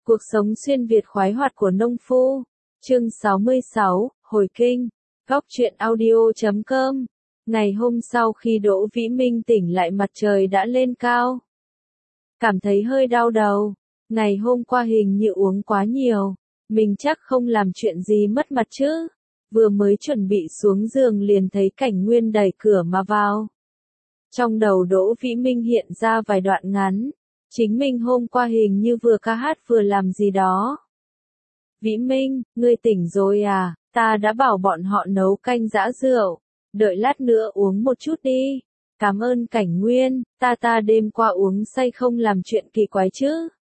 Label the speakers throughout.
Speaker 1: Cuộc sống xuyên Việt khoái hoạt của nông phu. Chương 66, Hồi kinh. Góc truyện audio.com. Ngày hôm sau khi Đỗ Vĩ Minh tỉnh lại mặt trời đã lên cao. Cảm thấy hơi đau đầu. Ngày hôm qua hình như uống quá nhiều. Mình chắc không làm chuyện gì mất mặt chứ. Vừa mới chuẩn bị xuống giường liền thấy Cảnh Nguyên đẩy cửa mà vào. Trong đầu Đỗ Vĩ Minh hiện ra vài đoạn ngắn. Chính mình hôm qua hình như vừa ca hát vừa làm gì đó. Vĩ Minh, ngươi tỉnh rồi à? Ta đã bảo bọn họ nấu canh giã rượu. Đợi lát nữa uống một chút đi. Cảm ơn Cảnh Nguyên, ta đêm qua uống say không làm chuyện kỳ quái chứ?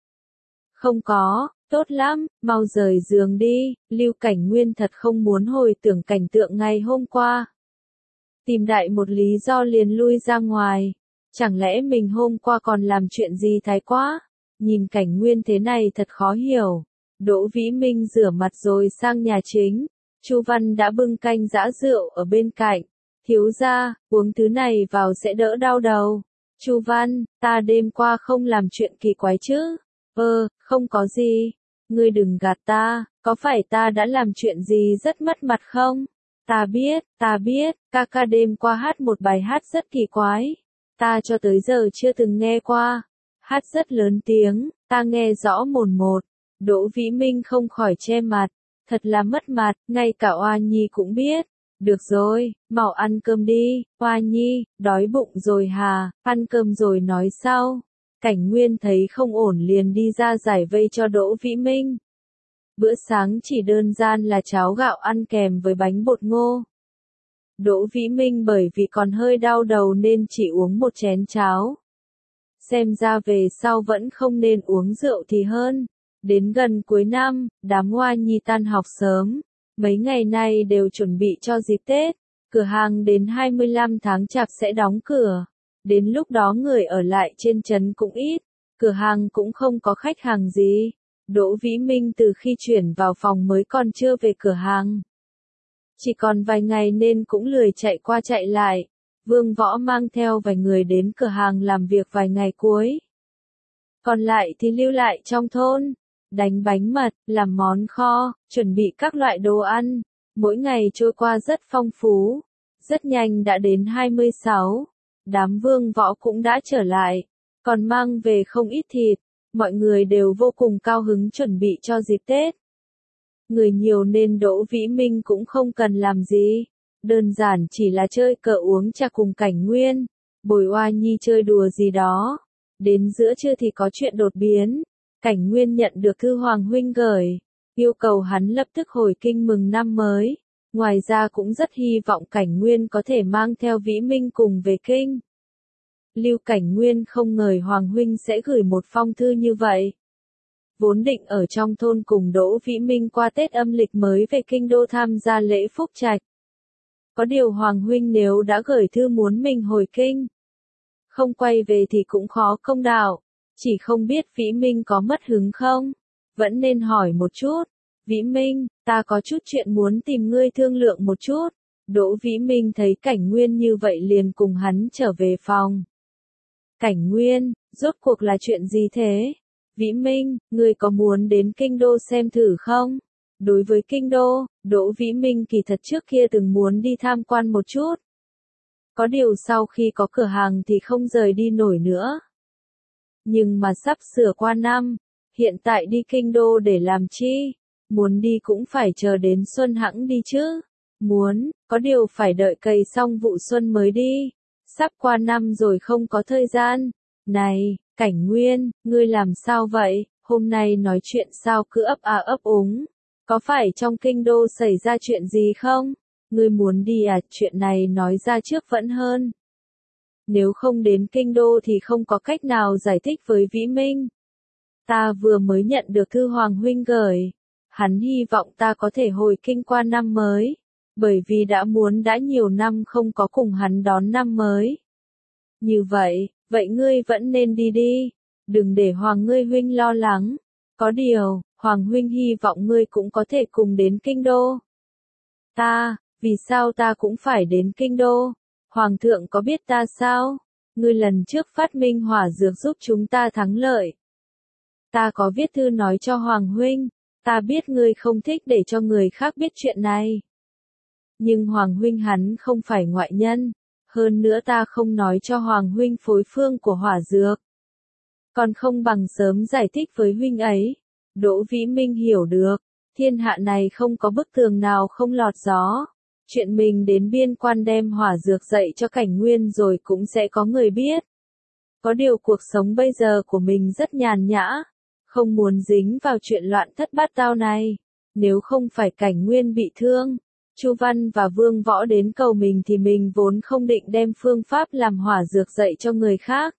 Speaker 1: Không có, tốt lắm, mau rời giường đi. Lưu Cảnh Nguyên thật không muốn hồi tưởng cảnh tượng ngày hôm qua. Tìm đại một lý do liền lui ra ngoài. Chẳng lẽ mình hôm qua còn làm chuyện gì thái quá? Nhìn Cảnh Nguyên thế này thật khó hiểu. Đỗ Vĩ Minh rửa mặt rồi sang nhà chính. Chu Văn đã bưng canh giã rượu ở bên cạnh. Thiếu gia, uống thứ này vào sẽ đỡ đau đầu. Chu Văn, ta đêm qua không làm chuyện kỳ quái chứ? Không có gì. Ngươi đừng gạt ta, có phải ta đã làm chuyện gì rất mất mặt không? Ta biết, ca đêm qua hát một bài hát rất kỳ quái. Ta cho tới giờ chưa từng nghe qua. Hát rất lớn tiếng, ta nghe rõ mồn một. Đỗ Vĩ Minh không khỏi che mặt. Thật là mất mặt, ngay cả Oa Nhi cũng biết. Được rồi, mau ăn cơm đi. Oa Nhi, đói bụng rồi hà, ăn cơm rồi nói sau. Cảnh Nguyên thấy không ổn liền đi ra giải vây cho Đỗ Vĩ Minh. Bữa sáng chỉ đơn giản là cháo gạo ăn kèm với bánh bột ngô. Đỗ Vĩ Minh bởi vì còn hơi đau đầu nên chỉ uống một chén cháo. Xem ra về sau vẫn không nên uống rượu thì hơn. Đến gần cuối năm, đám Hoa Nhi tan học sớm. Mấy ngày nay đều chuẩn bị cho dịp Tết. Cửa hàng đến 25 tháng Chạp sẽ đóng cửa. Đến lúc đó người ở lại trên trấn cũng ít. Cửa hàng cũng không có khách hàng gì. Đỗ Vĩ Minh từ khi chuyển vào phòng mới còn chưa về cửa hàng. Chỉ còn vài ngày nên cũng lười chạy qua chạy lại. Vương Võ mang theo vài người đến cửa hàng làm việc vài ngày cuối. Còn lại thì lưu lại trong thôn. Đánh bánh mật, làm món kho, chuẩn bị các loại đồ ăn. Mỗi ngày trôi qua rất phong phú. Rất nhanh đã đến 26. Đám Vương Võ cũng đã trở lại. Còn mang về không ít thịt. Mọi người đều vô cùng cao hứng chuẩn bị cho dịp Tết. Người nhiều nên Đỗ Vĩ Minh cũng không cần làm gì. Đơn giản chỉ là chơi cờ uống trà cùng Cảnh Nguyên. Bồi Oa Nhi chơi đùa gì đó. Đến giữa trưa thì có chuyện đột biến. Cảnh Nguyên nhận được thư Hoàng huynh gửi. Yêu cầu hắn lập tức hồi kinh mừng năm mới. Ngoài ra cũng rất hy vọng Cảnh Nguyên có thể mang theo Vĩ Minh cùng về kinh. Lưu Cảnh Nguyên không ngờ Hoàng huynh sẽ gửi một phong thư như vậy. Vốn định ở trong thôn cùng Đỗ Vĩ Minh qua Tết âm lịch mới về kinh đô tham gia lễ phúc trạch. Có điều Hoàng huynh nếu đã gửi thư muốn mình hồi kinh, không quay về thì cũng khó công đạo. Chỉ không biết Vĩ Minh có mất hứng không? Vẫn nên hỏi một chút. Vĩ Minh, ta có chút chuyện muốn tìm ngươi thương lượng một chút. Đỗ Vĩ Minh thấy Cảnh Nguyên như vậy liền cùng hắn trở về phòng. Cảnh Nguyên, rốt cuộc là chuyện gì thế? Vĩ Minh, ngươi có muốn đến kinh đô xem thử không? Đối với kinh đô, Đỗ Vĩ Minh kỳ thật trước kia từng muốn đi tham quan một chút. Có điều sau khi có cửa hàng thì không rời đi nổi nữa. Nhưng mà sắp sửa qua năm, hiện tại đi kinh đô để làm chi? Muốn đi cũng phải chờ đến xuân hẵng đi chứ. Muốn, có điều phải đợi cày xong vụ xuân mới đi. Sắp qua năm rồi không có thời gian. Này, Cảnh Nguyên, ngươi làm sao vậy? Hôm nay nói chuyện sao cứ ấp úng? Có phải trong kinh đô xảy ra chuyện gì không? Ngươi muốn đi à? Chuyện này nói ra trước vẫn hơn. Nếu không đến kinh đô thì không có cách nào giải thích với Vĩ Minh. Ta vừa mới nhận được thư Hoàng huynh gửi. Hắn hy vọng ta có thể hồi kinh qua năm mới. Bởi vì đã nhiều năm không có cùng hắn đón năm mới. Như vậy ngươi vẫn nên đi. Đừng để Hoàng ngươi huynh lo lắng. Có điều, Hoàng huynh hy vọng ngươi cũng có thể cùng đến kinh đô. Vì sao ta cũng phải đến kinh đô? Hoàng thượng có biết ta sao? Ngươi lần trước phát minh hỏa dược giúp chúng ta thắng lợi. Ta có viết thư nói cho Hoàng huynh, ta biết ngươi không thích để cho người khác biết chuyện này. Nhưng Hoàng huynh hắn không phải ngoại nhân, hơn nữa ta không nói cho Hoàng huynh phối phương của hỏa dược. Còn không bằng sớm giải thích với huynh ấy. Đỗ Vĩ Minh hiểu được, thiên hạ này không có bức tường nào không lọt gió. Chuyện mình đến biên quan đem hỏa dược dạy cho Cảnh Nguyên rồi cũng sẽ có người biết. Có điều cuộc sống bây giờ của mình rất nhàn nhã, không muốn dính vào chuyện loạn thất bát tao này. Nếu không phải Cảnh Nguyên bị thương, Chu Văn và Vương Võ đến cầu mình thì mình vốn không định đem phương pháp làm hỏa dược dạy cho người khác.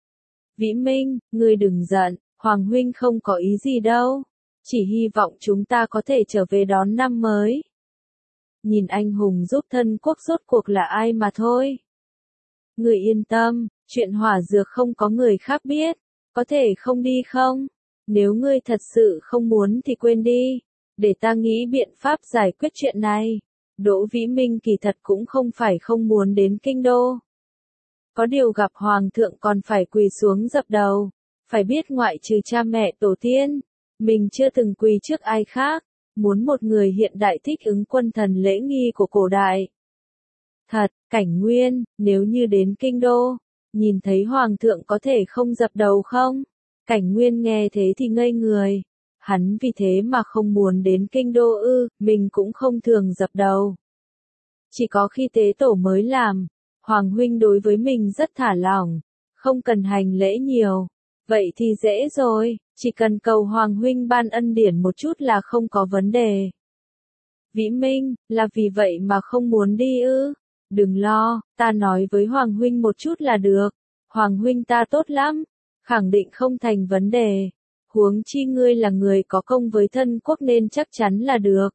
Speaker 1: Vĩ Minh, ngươi đừng giận, Hoàng huynh không có ý gì đâu. Chỉ hy vọng chúng ta có thể trở về đón năm mới. Nhìn anh hùng giúp thân quốc rốt cuộc là ai mà thôi. Ngươi yên tâm, chuyện hỏa dược không có người khác biết, có thể không đi không? Nếu ngươi thật sự không muốn thì quên đi, để ta nghĩ biện pháp giải quyết chuyện này. Đỗ Vĩ Minh kỳ thật cũng không phải không muốn đến kinh đô. Có điều gặp Hoàng thượng còn phải quỳ xuống dập đầu, phải biết ngoại trừ cha mẹ tổ tiên, mình chưa từng quỳ trước ai khác, muốn một người hiện đại thích ứng quân thần lễ nghi của cổ đại. Thật, Cảnh Nguyên, nếu như đến kinh đô, nhìn thấy Hoàng thượng có thể không dập đầu không? Cảnh Nguyên nghe thế thì ngây người. Hắn vì thế mà không muốn đến kinh đô ư, mình cũng không thường dập đầu. Chỉ có khi tế tổ mới làm, Hoàng huynh đối với mình rất thả lỏng, không cần hành lễ nhiều. Vậy thì dễ rồi, chỉ cần cầu Hoàng huynh ban ân điển một chút là không có vấn đề. Vĩ Minh, là vì vậy mà không muốn đi ư? Đừng lo, ta nói với Hoàng huynh một chút là được. Hoàng huynh ta tốt lắm, khẳng định không thành vấn đề. Huống chi ngươi là người có công với thân quốc nên chắc chắn là được.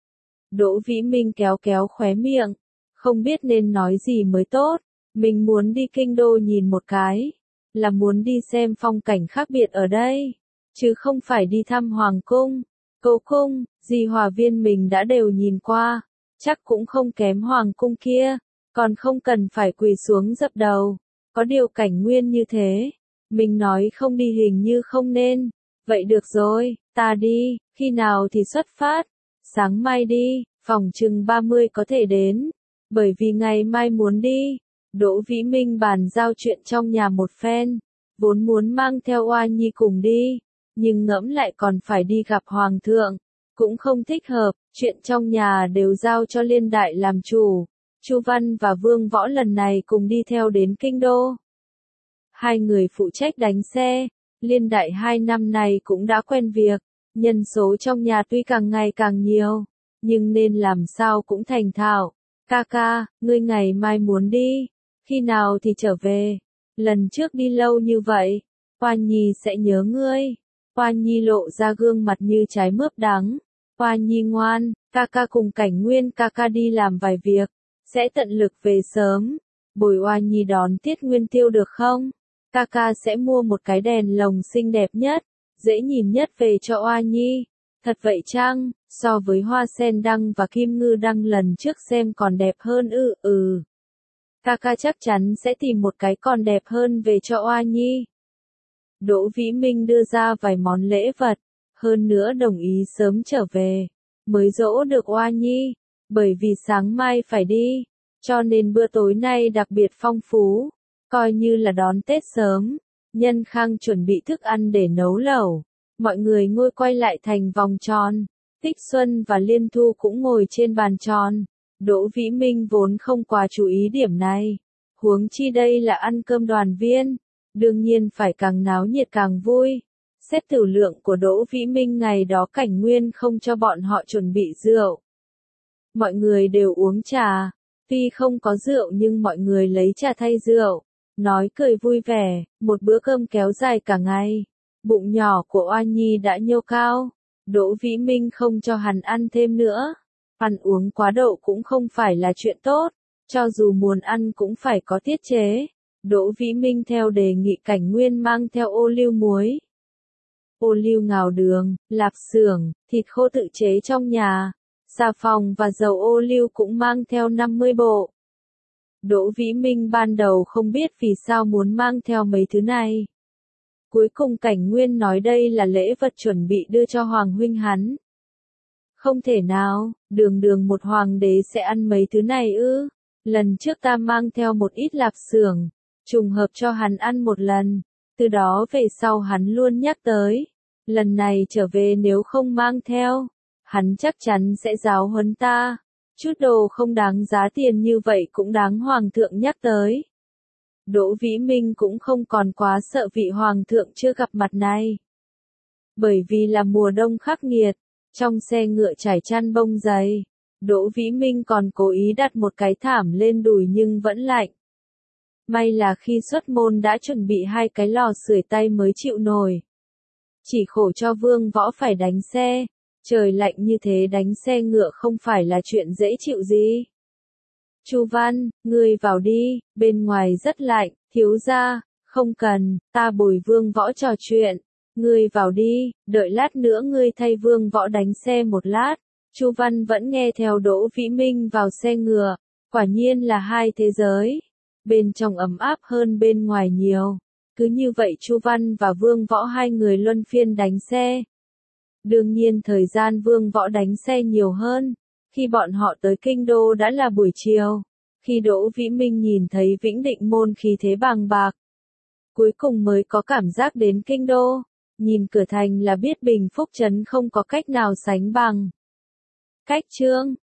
Speaker 1: Đỗ Vĩ Minh kéo kéo khóe miệng, không biết nên nói gì mới tốt. Mình muốn đi kinh đô nhìn một cái, là muốn đi xem phong cảnh khác biệt ở đây, chứ không phải đi thăm Hoàng cung. Cố cung, Di Hòa Viên mình đã đều nhìn qua, chắc cũng không kém Hoàng cung kia, còn không cần phải quỳ xuống dập đầu. Có điều Cảnh Nguyên như thế, mình nói không đi hình như không nên. Vậy được rồi, ta đi, khi nào thì xuất phát? Sáng mai đi, phòng chừng 30 có thể đến, bởi vì ngày mai muốn đi. Đỗ Vĩ Minh bàn giao chuyện trong nhà một phen, vốn muốn mang theo Oa Nhi cùng đi, nhưng ngẫm lại còn phải đi gặp Hoàng thượng, cũng không thích hợp, chuyện trong nhà đều giao cho Liên Đại làm chủ. Chu Văn và Vương Võ lần này cùng đi theo đến kinh đô. Hai người phụ trách đánh xe. Liên Đại 2 năm này cũng đã quen việc, nhân số trong nhà tuy càng ngày càng nhiều, nhưng nên làm sao cũng thành thạo. Ca ca, ngươi ngày mai muốn đi, khi nào thì trở về? Lần trước đi lâu như vậy, Hoa Nhi sẽ nhớ ngươi. Hoa Nhi lộ ra gương mặt như trái mướp đắng. Hoa Nhi ngoan, ca ca cùng Cảnh Nguyên ca ca đi làm vài việc, sẽ tận lực về sớm. Bồi Hoa Nhi đón Tiết Nguyên Tiêu được không? Ca sẽ mua một cái đèn lồng xinh đẹp nhất, dễ nhìn nhất về cho Oa Nhi. Thật vậy chăng, so với hoa sen đăng và kim ngư đăng lần trước xem còn đẹp hơn ư? Ca chắc chắn sẽ tìm một cái còn đẹp hơn về cho Oa Nhi. Đỗ Vĩ Minh đưa ra vài món lễ vật, hơn nữa đồng ý sớm trở về, mới dỗ được Oa Nhi, bởi vì sáng mai phải đi, cho nên bữa tối nay đặc biệt phong phú. Coi như là đón Tết sớm, Nhân Khang chuẩn bị thức ăn để nấu lẩu, mọi người ngồi quay lại thành vòng tròn, Tích Xuân và Liên Thu cũng ngồi trên bàn tròn. Đỗ Vĩ Minh vốn không quá chú ý điểm này, huống chi đây là ăn cơm đoàn viên, đương nhiên phải càng náo nhiệt càng vui. Xét tử lượng của Đỗ Vĩ Minh ngày đó Cảnh Nguyên không cho bọn họ chuẩn bị rượu. Mọi người đều uống trà, tuy không có rượu nhưng mọi người lấy trà thay rượu. Nói cười vui vẻ, một bữa cơm kéo dài cả ngày. Bụng nhỏ của Oa Nhi đã nhô cao. Đỗ Vĩ Minh không cho hắn ăn thêm nữa. Ăn uống quá độ cũng không phải là chuyện tốt. Cho dù muốn ăn cũng phải có tiết chế. Đỗ Vĩ Minh theo đề nghị Cảnh Nguyên mang theo ô liu muối, ô liu ngào đường, lạp xưởng, thịt khô tự chế trong nhà, xà phòng và dầu ô liu cũng mang theo 50 bộ. Đỗ Vĩ Minh ban đầu không biết vì sao muốn mang theo mấy thứ này. Cuối cùng Cảnh Nguyên nói đây là lễ vật chuẩn bị đưa cho Hoàng huynh hắn. Không thể nào, đường đường một hoàng đế sẽ ăn mấy thứ này ư? Lần trước ta mang theo một ít lạp xưởng, trùng hợp cho hắn ăn một lần, từ đó về sau hắn luôn nhắc tới. Lần này trở về nếu không mang theo, hắn chắc chắn sẽ giáo huấn ta. Chút đồ không đáng giá tiền như vậy cũng đáng hoàng thượng nhắc tới. Đỗ Vĩ Minh cũng không còn quá sợ vị hoàng thượng chưa gặp mặt này. Bởi vì là mùa đông khắc nghiệt, trong xe ngựa trải chăn bông dày, Đỗ Vĩ Minh còn cố ý đặt một cái thảm lên đùi nhưng vẫn lạnh. May là khi xuất môn đã chuẩn bị 2 cái lò sưởi tay mới chịu nổi. Chỉ khổ cho Vương Võ phải đánh xe, trời lạnh như thế đánh xe ngựa không phải là chuyện dễ chịu gì. Chu Văn, ngươi vào đi, bên ngoài rất lạnh, thiếu gia, không cần, ta bồi Vương Võ trò chuyện. Ngươi vào đi, đợi lát nữa ngươi thay Vương Võ đánh xe một lát. Chu Văn vẫn nghe theo Đỗ Vĩ Minh vào xe ngựa, quả nhiên là hai thế giới. Bên trong ấm áp hơn bên ngoài nhiều. Cứ như vậy Chu Văn và Vương Võ hai người luân phiên đánh xe. Đương nhiên thời gian Vương Võ đánh xe nhiều hơn. Khi bọn họ tới Kinh Đô đã là buổi chiều. Khi Đỗ Vĩ Minh nhìn thấy Vĩnh Định Môn khí thế bàng bạc, cuối cùng mới có cảm giác đến Kinh Đô. Nhìn cửa thành là biết Bình Phúc Trấn không có cách nào sánh bằng. Cách chương